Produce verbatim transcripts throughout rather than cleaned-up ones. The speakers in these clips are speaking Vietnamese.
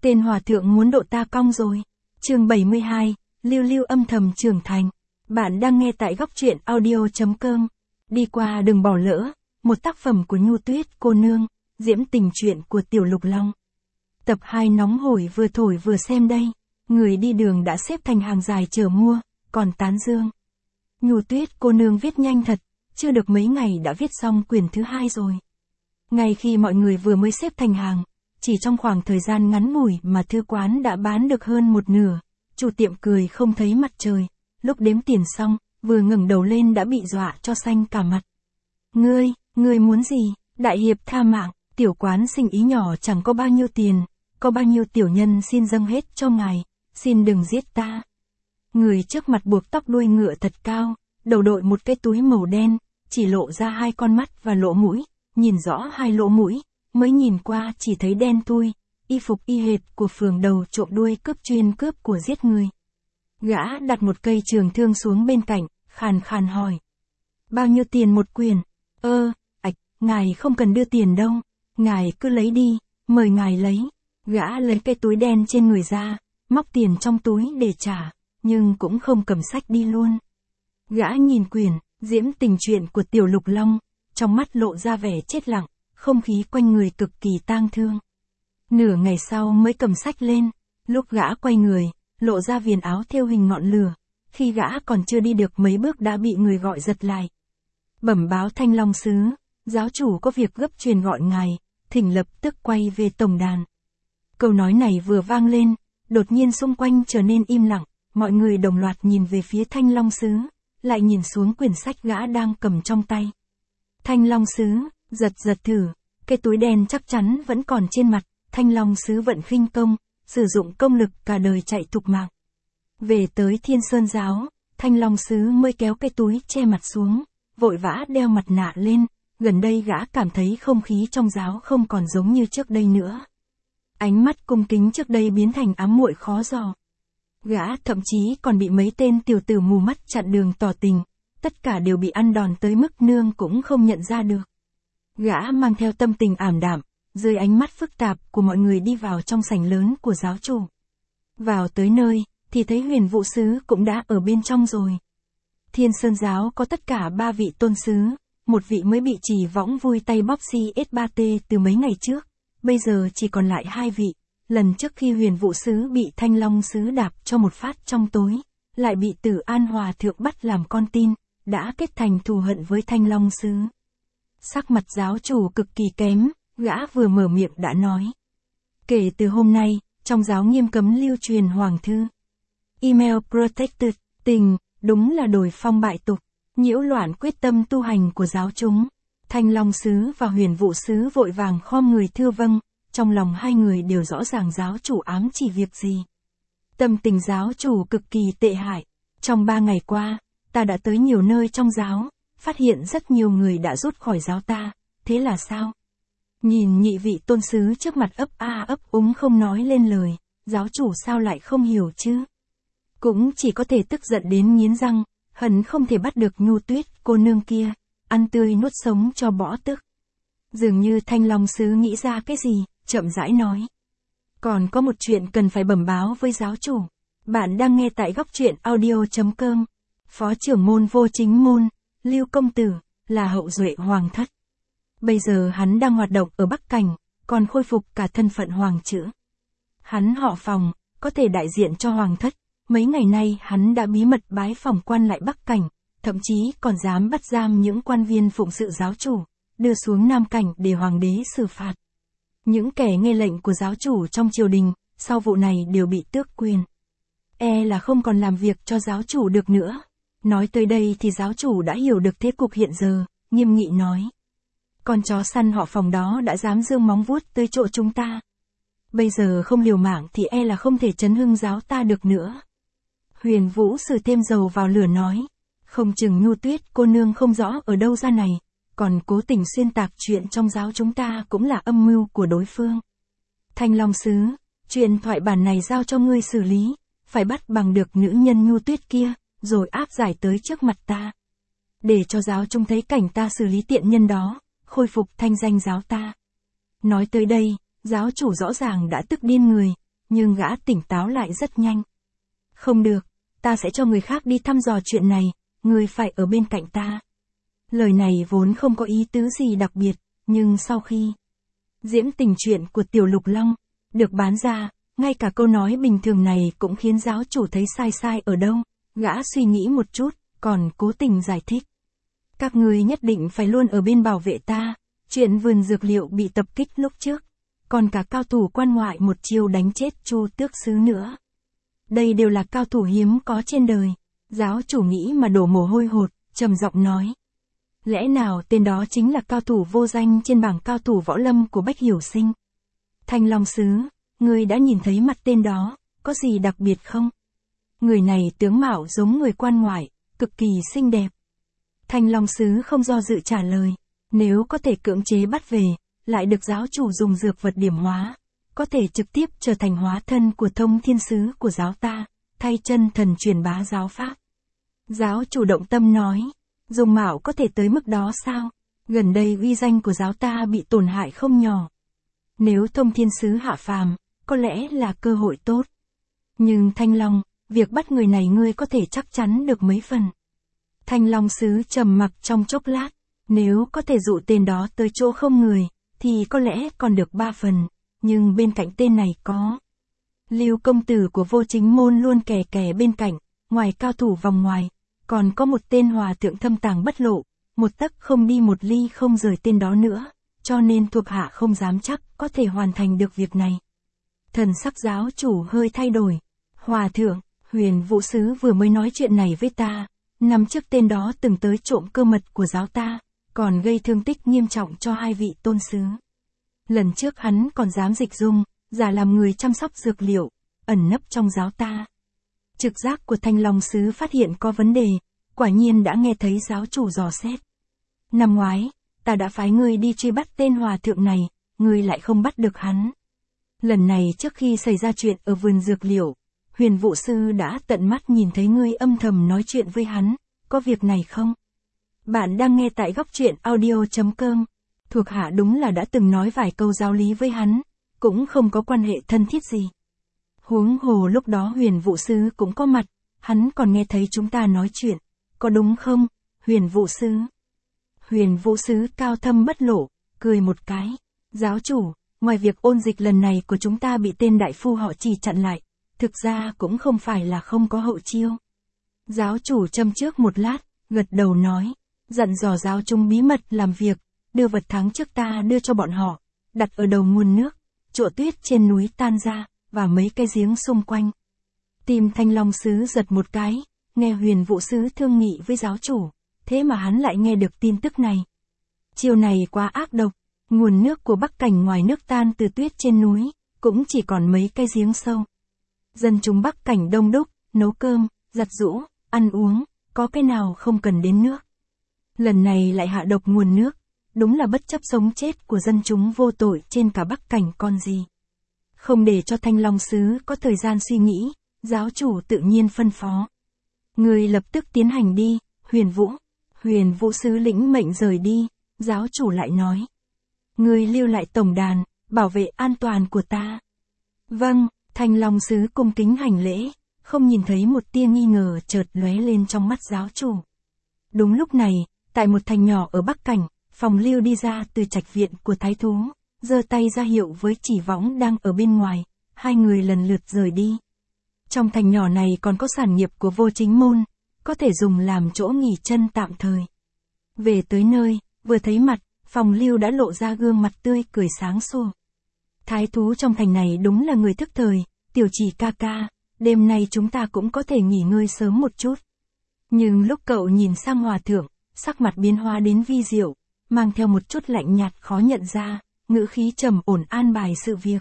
Tên hòa thượng muốn độ ta cong rồi. Chương bảy mươi hai, Lưu Lưu âm thầm trưởng thành. Bạn đang nghe tại góc truyện audio chấm com. Đi qua đừng bỏ lỡ, một tác phẩm của Nhu Tuyết cô nương, diễm tình truyện của Tiểu Lục Long. Tập hai nóng hổi vừa thổi vừa xem đây. Người đi đường đã xếp thành hàng dài chờ mua, còn tán dương. Nhu Tuyết cô nương viết nhanh thật, chưa được mấy ngày đã viết xong quyển thứ hai rồi. Ngay khi mọi người vừa mới xếp thành hàng, chỉ trong khoảng thời gian ngắn ngủi mà thư quán đã bán được hơn một nửa. Chủ tiệm cười không thấy mặt trời, lúc đếm tiền xong, vừa ngẩng đầu lên đã bị dọa cho xanh cả mặt. Ngươi, ngươi muốn gì? Đại hiệp tha mạng, tiểu quán sinh ý nhỏ chẳng có bao nhiêu tiền, có bao nhiêu tiểu nhân xin dâng hết cho ngài, xin đừng giết ta. Người trước mặt buộc tóc đuôi ngựa thật cao, đầu đội một cái túi màu đen, chỉ lộ ra hai con mắt và lỗ mũi, nhìn rõ hai lỗ mũi, mới nhìn qua chỉ thấy đen thui, y phục y hệt của phường đầu trộm đuôi cướp chuyên cướp của giết người. Gã đặt một cây trường thương xuống bên cạnh, khàn khàn hỏi. Bao nhiêu tiền một quyển? Ơ, ạch, ngài không cần đưa tiền đâu, ngài cứ lấy đi, mời ngài lấy. Gã lấy cái túi đen trên người ra, móc tiền trong túi để trả, nhưng cũng không cầm sách đi luôn. Gã nhìn quyển, diễm tình truyện của Tiểu Lục Long, trong mắt lộ ra vẻ chết lặng, không khí quanh người cực kỳ tang thương. Nửa ngày sau mới cầm sách lên, lúc gã quay người, lộ ra viền áo thêu hình ngọn lửa, khi gã còn chưa đi được mấy bước đã bị người gọi giật lại. Bẩm báo Thanh Long sứ, giáo chủ có việc gấp truyền gọi ngài, thỉnh lập tức quay về tổng đàn. Câu nói này vừa vang lên, đột nhiên xung quanh trở nên im lặng, mọi người đồng loạt nhìn về phía Thanh Long sứ, lại nhìn xuống quyển sách gã đang cầm trong tay. Thanh Long sứ, giật giật thử, cái túi đen chắc chắn vẫn còn trên mặt, Thanh Long sứ vận khinh công, sử dụng công lực cả đời chạy thục mạng. Về tới Thiên Sơn giáo, Thanh Long sứ mới kéo cái túi che mặt xuống, vội vã đeo mặt nạ lên, gần đây gã cảm thấy không khí trong giáo không còn giống như trước đây nữa. Ánh mắt cung kính trước đây biến thành ám muội khó dò. Gã thậm chí còn bị mấy tên tiểu tử mù mắt chặn đường tỏ tình, tất cả đều bị ăn đòn tới mức nương cũng không nhận ra được. Gã mang theo tâm tình ảm đạm, dưới ánh mắt phức tạp của mọi người đi vào trong sảnh lớn của giáo chủ. Vào tới nơi, thì thấy Huyền Vũ sứ cũng đã ở bên trong rồi. Thiên Sơn giáo có tất cả ba vị tôn sứ, một vị mới bị chỉ võng vui tay bóp xi ét ba tê từ mấy ngày trước, bây giờ chỉ còn lại hai vị. Lần trước khi Huyền Vũ sứ bị Thanh Long sứ đạp cho một phát trong tối, lại bị Tử An Hòa thượng bắt làm con tin, đã kết thành thù hận với Thanh Long sứ. Sắc mặt giáo chủ cực kỳ kém, gã vừa mở miệng đã nói. Kể từ hôm nay, trong giáo nghiêm cấm lưu truyền hoàng thư. Email protected, tình, đúng là đổi phong bại tục, nhiễu loạn quyết tâm tu hành của giáo chúng. Thanh Long sứ và Huyền Vũ sứ vội vàng khom người thưa vâng, trong lòng hai người đều rõ ràng giáo chủ ám chỉ việc gì. Tâm tình giáo chủ cực kỳ tệ hại. Trong ba ngày qua, ta đã tới nhiều nơi trong giáo, phát hiện rất nhiều người đã rút khỏi giáo ta, thế là sao? Nhìn nhị vị tôn sứ trước mặt ấp a ấp úng không nói lên lời, giáo chủ sao lại không hiểu chứ? Cũng chỉ có thể tức giận đến nghiến răng, hận không thể bắt được Nhu Tuyết cô nương kia, ăn tươi nuốt sống cho bỏ tức. Dường như Thanh Long sứ nghĩ ra cái gì, chậm rãi nói. Còn có một chuyện cần phải bẩm báo với giáo chủ. Bạn đang nghe tại góc truyện audio chấm com. Phó trưởng môn Vô Chính môn, Lưu công tử, là hậu duệ hoàng thất. Bây giờ hắn đang hoạt động ở Bắc Cảnh, còn khôi phục cả thân phận hoàng chữ. Hắn họ Phòng, có thể đại diện cho hoàng thất. Mấy ngày nay hắn đã bí mật bái phỏng quan lại Bắc Cảnh, thậm chí còn dám bắt giam những quan viên phụng sự giáo chủ, đưa xuống Nam Cảnh để hoàng đế xử phạt. Những kẻ nghe lệnh của giáo chủ trong triều đình, sau vụ này đều bị tước quyền. E là không còn làm việc cho giáo chủ được nữa. Nói tới đây thì giáo chủ đã hiểu được thế cục hiện giờ, nghiêm nghị nói. Con chó săn họ Phòng đó đã dám dương móng vuốt tới chỗ chúng ta. Bây giờ không liều mạng thì e là không thể chấn hưng giáo ta được nữa. Huyền Vũ sử thêm dầu vào lửa nói. Không chừng Nhu Tuyết cô nương không rõ ở đâu ra này, còn cố tình xuyên tạc chuyện trong giáo chúng ta cũng là âm mưu của đối phương. Thanh Long sứ, chuyện thoại bản này giao cho ngươi xử lý, phải bắt bằng được nữ nhân Nhu Tuyết kia, rồi áp giải tới trước mặt ta. Để cho giáo chúng thấy cảnh ta xử lý tiện nhân đó, khôi phục thanh danh giáo ta. Nói tới đây, giáo chủ rõ ràng đã tức điên người, nhưng gã tỉnh táo lại rất nhanh. Không được, ta sẽ cho người khác đi thăm dò chuyện này, người phải ở bên cạnh ta. Lời này vốn không có ý tứ gì đặc biệt, nhưng sau khi diễm tình chuyện của Tiểu Lục Long được bán ra, ngay cả câu nói bình thường này cũng khiến giáo chủ thấy sai sai ở đâu. Gã suy nghĩ một chút, còn cố tình giải thích. Các ngươi nhất định phải luôn ở bên bảo vệ ta, chuyện vườn dược liệu bị tập kích lúc trước, còn cả cao thủ quan ngoại một chiêu đánh chết Chu Tước Sứ nữa. Đây đều là cao thủ hiếm có trên đời. Giáo chủ nghĩ mà đổ mồ hôi hột, trầm giọng nói. Lẽ nào tên đó chính là cao thủ vô danh trên bảng cao thủ võ lâm của Bách Hiểu Sinh? Thanh Long Sứ, ngươi đã nhìn thấy mặt tên đó, có gì đặc biệt không? Người này tướng mạo giống người quan ngoại, cực kỳ xinh đẹp. Thanh Long Sứ không do dự trả lời, nếu có thể cưỡng chế bắt về, lại được giáo chủ dùng dược vật điểm hóa, có thể trực tiếp trở thành hóa thân của Thông Thiên Sứ của giáo ta, thay chân thần truyền bá giáo pháp. Giáo chủ động tâm nói, dùng mạo có thể tới mức đó sao? Gần đây uy danh của giáo ta bị tổn hại không nhỏ. Nếu Thông Thiên Sứ hạ phàm, có lẽ là cơ hội tốt. Nhưng Thanh Long, việc bắt người này ngươi có thể chắc chắn được mấy phần. Thanh Long Sứ trầm mặc trong chốc lát, nếu có thể dụ tên đó tới chỗ không người, thì có lẽ còn được ba phần, nhưng bên cạnh tên này có. Lưu công tử của Vô Chính Môn luôn kè kè bên cạnh, ngoài cao thủ vòng ngoài, còn có một tên hòa thượng thâm tàng bất lộ, một tấc không đi một ly không rời tên đó nữa, cho nên thuộc hạ không dám chắc có thể hoàn thành được việc này. Thần sắc giáo chủ hơi thay đổi. Hòa thượng, Huyền Vũ Sứ vừa mới nói chuyện này với ta, năm trước tên đó từng tới trộm cơ mật của giáo ta, còn gây thương tích nghiêm trọng cho hai vị tôn sứ. Lần trước hắn còn dám dịch dung, giả làm người chăm sóc dược liệu, ẩn nấp trong giáo ta. Trực giác của Thanh Long Sứ phát hiện có vấn đề, quả nhiên đã nghe thấy giáo chủ dò xét. Năm ngoái, ta đã phái ngươi đi truy bắt tên hòa thượng này, ngươi lại không bắt được hắn. Lần này trước khi xảy ra chuyện ở vườn dược liệu, Huyền Vũ Sư đã tận mắt nhìn thấy ngươi âm thầm nói chuyện với hắn, có việc này không? Bạn đang nghe tại góc truyện audio chấm com. Thuộc hạ đúng là đã từng nói vài câu giáo lý với hắn, cũng không có quan hệ thân thiết gì. Huống hồ lúc đó Huyền Vũ Sư cũng có mặt, hắn còn nghe thấy chúng ta nói chuyện, có đúng không, Huyền Vũ Sư? Huyền Vũ Sứ cao thâm bất lộ, cười một cái. Giáo chủ, ngoài việc ôn dịch lần này của chúng ta bị tên đại phu họ Trì chặn lại, thực ra cũng không phải là không có hậu chiêu. Giáo chủ châm trước một lát, gật đầu nói, dặn dò giáo chúng bí mật làm việc, đưa vật tháng trước ta đưa cho bọn họ, đặt ở đầu nguồn nước, chỗ tuyết trên núi tan ra, và mấy cái giếng xung quanh. Tim Thanh Long Sứ giật một cái, nghe Huyền Vũ Sứ thương nghị với giáo chủ, thế mà hắn lại nghe được tin tức này. Chiều này quá ác độc, nguồn nước của Bắc Cảnh ngoài nước tan từ tuyết trên núi, cũng chỉ còn mấy cái giếng sâu. Dân chúng Bắc Cảnh đông đúc, nấu cơm, giặt giũ, ăn uống, có cái nào không cần đến nước. Lần này lại hạ độc nguồn nước, đúng là bất chấp sống chết của dân chúng vô tội trên cả Bắc Cảnh còn gì. Không để cho Thanh Long Sứ có thời gian suy nghĩ, giáo chủ tự nhiên phân phó. Người lập tức tiến hành đi, Huyền Vũ. Huyền Vũ Sứ lĩnh mệnh rời đi, giáo chủ lại nói. Người lưu lại tổng đàn, bảo vệ an toàn của ta. Vâng, Thanh Long Sứ cung kính hành lễ, không nhìn thấy một tia nghi ngờ chợt lóe lên trong mắt giáo chủ. Đúng lúc này, tại một thành nhỏ ở Bắc Cảnh, Phòng Lưu đi ra từ trạch viện của thái thú, giơ tay ra hiệu với Chỉ Võng đang ở bên ngoài, hai người lần lượt rời đi. Trong thành nhỏ này còn có sản nghiệp của Vô Chính Môn, có thể dùng làm chỗ nghỉ chân tạm thời. Về tới nơi, vừa thấy mặt, Phòng Lưu đã lộ ra gương mặt tươi cười sáng sủa. Thái thú trong thành này đúng là người thức thời, Tiểu Chỉ ca ca, đêm nay chúng ta cũng có thể nghỉ ngơi sớm một chút. Nhưng lúc cậu nhìn sang hòa thượng, sắc mặt biến hóa đến vi diệu, mang theo một chút lạnh nhạt khó nhận ra, ngữ khí trầm ổn an bài sự việc.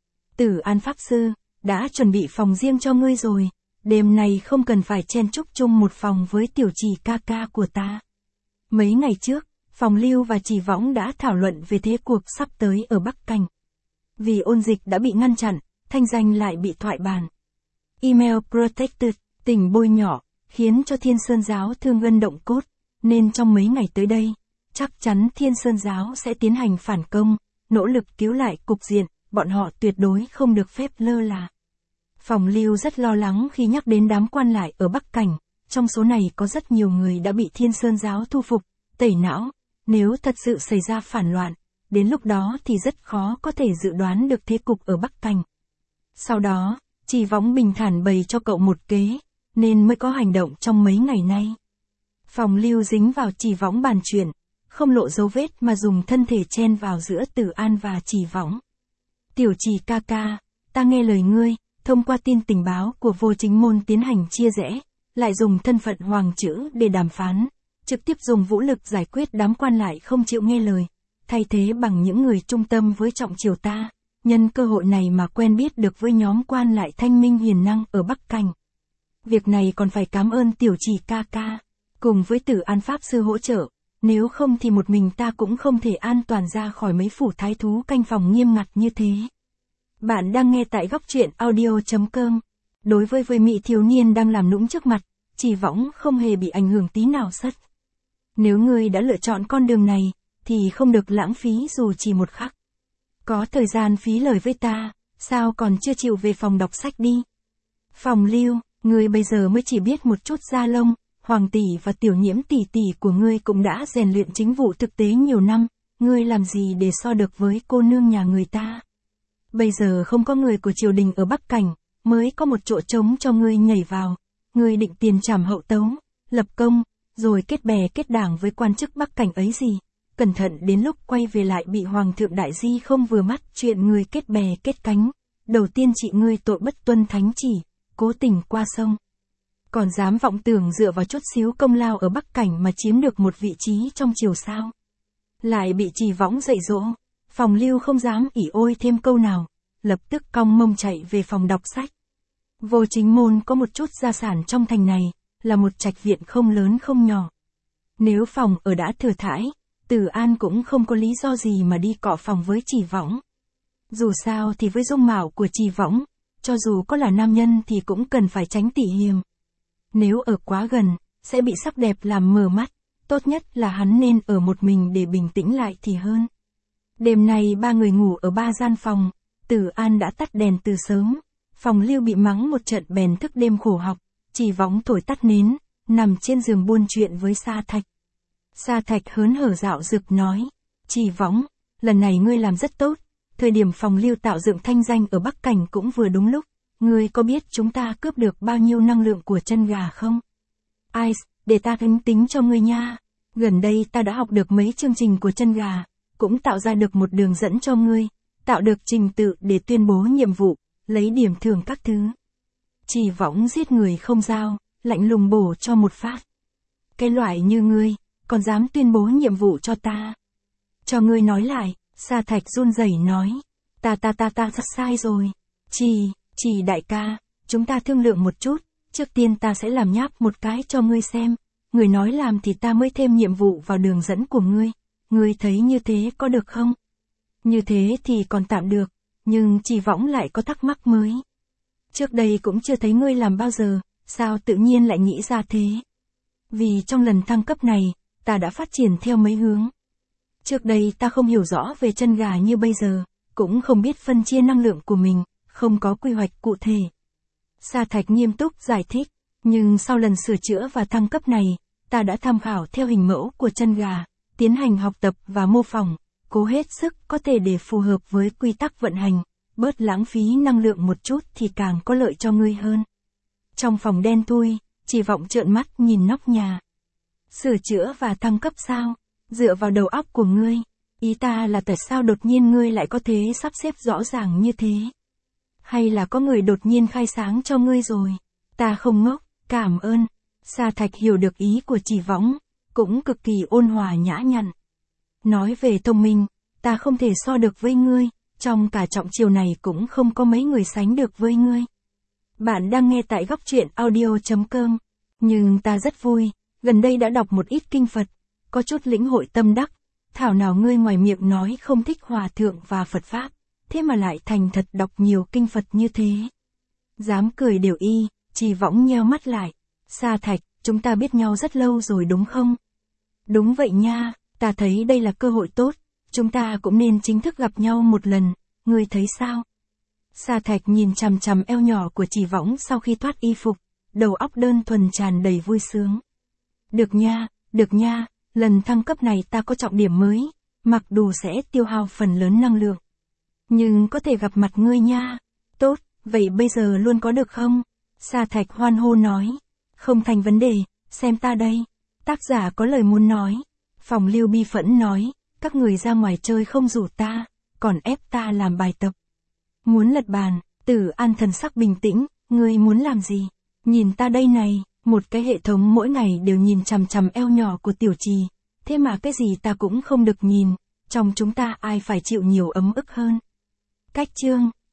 Tử An Pháp Sư, đã chuẩn bị phòng riêng cho ngươi rồi, đêm nay không cần phải chen chúc chung một phòng với Tiểu Chỉ ca ca của ta. Mấy ngày trước, Phòng Lưu và Chỉ Võng đã thảo luận về thế cuộc sắp tới ở Bắc Cảnh. Vì ôn dịch đã bị ngăn chặn, thanh danh lại bị thoại bàn. Email protected, tình bôi nhỏ, khiến cho Thiên Sơn Giáo thương gân động cốt, nên trong mấy ngày tới đây, chắc chắn Thiên Sơn Giáo sẽ tiến hành phản công, nỗ lực cứu lại cục diện, bọn họ tuyệt đối không được phép lơ là. Phòng Lưu rất lo lắng khi nhắc đến đám quan lại ở Bắc Cảnh, trong số này có rất nhiều người đã bị Thiên Sơn giáo thu phục, tẩy não, nếu thật sự xảy ra phản loạn, đến lúc đó thì rất khó có thể dự đoán được thế cục ở Bắc Cảnh. Sau đó, Trì Võng bình thản bày cho cậu một kế, nên mới có hành động trong mấy ngày nay. Phòng Lưu dính vào Trì Võng bàn chuyện, không lộ dấu vết mà dùng thân thể chen vào giữa Tử An và Trì Võng. Tiểu Trì ca ca, ta nghe lời ngươi, thông qua tin tình báo của Vô Chính Môn tiến hành chia rẽ, lại dùng thân phận hoàng chữ để đàm phán, trực tiếp dùng vũ lực giải quyết đám quan lại không chịu nghe lời, thay thế bằng những người trung tâm với trọng triều ta, nhân cơ hội này mà quen biết được với nhóm quan lại thanh minh hiền năng ở Bắc Cảnh. Việc này còn phải cảm ơn Tiểu Trì ca ca, cùng với Tử An Pháp Sư hỗ trợ, nếu không thì một mình ta cũng không thể an toàn ra khỏi mấy phủ thái thú canh phòng nghiêm ngặt như thế. Bạn đang nghe tại góc truyện audio chấm com. Đối với với mỹ thiếu niên đang làm nũng trước mặt, Trì Võng không hề bị ảnh hưởng tí nào sất. Nếu ngươi đã lựa chọn con đường này, thì không được lãng phí dù chỉ một khắc. Có thời gian phí lời với ta, sao còn chưa chịu về phòng đọc sách đi. Phòng Lưu, ngươi bây giờ mới chỉ biết một chút da lông, Hoàng tỷ và Tiểu Nhiễm tỷ tỷ của ngươi cũng đã rèn luyện chính vụ thực tế nhiều năm, ngươi làm gì để so được với cô nương nhà người ta. Bây giờ không có người của triều đình ở Bắc Cảnh, mới có một chỗ trống cho ngươi nhảy vào, ngươi định tiền trảm hậu tấu, lập công, rồi kết bè kết đảng với quan chức Bắc Cảnh ấy gì, cẩn thận đến lúc quay về lại bị Hoàng thượng đại di không vừa mắt chuyện ngươi kết bè kết cánh, đầu tiên trị ngươi tội bất tuân thánh chỉ, cố tình qua sông. Còn dám vọng tưởng dựa vào chút xíu công lao ở Bắc Cảnh mà chiếm được một vị trí trong triều sao. Lại bị Trì Võng dạy dỗ, Phòng Lưu không dám ỉ ôi thêm câu nào, lập tức cong mông chạy về phòng đọc sách. Vô Chính Môn có một chút gia sản trong thành này, là một trạch viện không lớn không nhỏ. Nếu phòng ở đã thừa thãi, Tử An cũng không có lý do gì mà đi cọ phòng với Trì Võng. Dù sao thì với dung mạo của Trì Võng, cho dù có là nam nhân thì cũng cần phải tránh tỉ hiềm. Nếu ở quá gần, sẽ bị sắc đẹp làm mờ mắt, tốt nhất là hắn nên ở một mình để bình tĩnh lại thì hơn. Đêm nay ba người ngủ ở ba gian phòng, Tử An đã tắt đèn từ sớm, Phòng Lưu bị mắng một trận bèn thức đêm khổ học, Trì Võng thổi tắt nến, nằm trên giường buôn chuyện với Sa Thạch. Sa Thạch hớn hở dạo dực nói, Trì Võng, lần này ngươi làm rất tốt, thời điểm Phòng Lưu tạo dựng thanh danh ở Bắc Cảnh cũng vừa đúng lúc, ngươi có biết chúng ta cướp được bao nhiêu năng lượng của chân gà không? Ai, để ta tính tính cho ngươi nha, gần đây ta đã học được mấy chương trình của chân gà, cũng tạo ra được một đường dẫn cho ngươi, tạo được trình tự để tuyên bố nhiệm vụ, lấy điểm thưởng các thứ. Trì Võng giết người không dao, lạnh lùng bổ cho một phát. Cái loại như ngươi, còn dám tuyên bố nhiệm vụ cho ta. Cho ngươi nói lại, Sa Thạch run rẩy nói, ta ta ta ta thật sai rồi. Trì, Trì đại ca, chúng ta thương lượng một chút, trước tiên ta sẽ làm nháp một cái cho ngươi xem, người nói làm thì ta mới thêm nhiệm vụ vào đường dẫn của ngươi, ngươi thấy như thế có được không? Như thế thì còn tạm được, nhưng Trì Võng lại có thắc mắc mới. Trước đây cũng chưa thấy ngươi làm bao giờ, sao tự nhiên lại nghĩ ra thế? Vì trong lần thăng cấp này, ta đã phát triển theo mấy hướng. Trước đây ta không hiểu rõ về chân gà như bây giờ, cũng không biết phân chia năng lượng của mình, không có quy hoạch cụ thể. Sa Thạch nghiêm túc giải thích, nhưng sau lần sửa chữa và thăng cấp này, ta đã tham khảo theo hình mẫu của chân gà, tiến hành học tập và mô phỏng, cố hết sức có thể để phù hợp với quy tắc vận hành, bớt lãng phí năng lượng một chút thì càng có lợi cho ngươi hơn. Trong phòng đen thui, Trì Võng trợn mắt nhìn nóc nhà. Sửa chữa và thăng cấp sao? Dựa vào đầu óc của ngươi, ý ta là tại sao đột nhiên ngươi lại có thế sắp xếp rõ ràng như thế? Hay là có người đột nhiên khai sáng cho ngươi rồi? Ta không ngốc, cảm ơn. Sa Thạch hiểu được ý của Trì Võng, cũng cực kỳ ôn hòa nhã nhặn. Nói về thông minh, ta không thể so được với ngươi, trong cả trọng triều này cũng không có mấy người sánh được với ngươi. Bạn đang nghe tại góc truyện audio chấm com, nhưng ta rất vui, gần đây đã đọc một ít kinh Phật, có chút lĩnh hội tâm đắc, thảo nào ngươi ngoài miệng nói không thích hòa thượng và Phật Pháp, thế mà lại thành thật đọc nhiều kinh Phật như thế. Dám cười đều y, Trì Võng nheo mắt lại, Sa Thạch, chúng ta biết nhau rất lâu rồi đúng không? Đúng vậy nha, ta thấy đây là cơ hội tốt, chúng ta cũng nên chính thức gặp nhau một lần, ngươi thấy sao? Sa Thạch nhìn chằm chằm eo nhỏ của Chỉ Võng sau khi thoát y phục, đầu óc đơn thuần tràn đầy vui sướng. Được nha, được nha, lần thăng cấp này ta có trọng điểm mới, mặc dù sẽ tiêu hao phần lớn năng lượng. Nhưng có thể gặp mặt ngươi nha. Tốt, vậy bây giờ luôn có được không? Sa Thạch hoan hô nói. Không thành vấn đề, xem ta đây. Tác giả có lời muốn nói. Phòng Lưu bi phẫn nói, các người ra ngoài chơi không rủ ta, còn ép ta làm bài tập. Muốn lật bàn, Tử An thần sắc bình tĩnh, ngươi muốn làm gì? Nhìn ta đây này, một cái hệ thống mỗi ngày đều nhìn chằm chằm eo nhỏ của Tiểu Trì, thế mà cái gì ta cũng không được nhìn, trong chúng ta ai phải chịu nhiều ấm ức hơn. Cách chương